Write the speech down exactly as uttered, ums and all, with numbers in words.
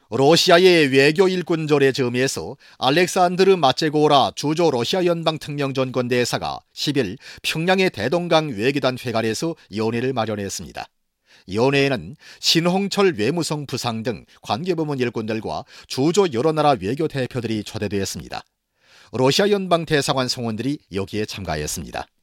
러시아의 외교 일꾼절의 점에서 알렉산드르 마체고라 주조 러시아 연방 특명전권 대사가 십 일 평양의 대동강 외교단 회관에서 연회를 마련했습니다. 연회에는 신홍철 외무성 부상 등 관계부문 일꾼들과 주조 여러 나라 외교 대표들이 초대되었습니다. 러시아 연방 대사관 성원들이 여기에 참가했습니다.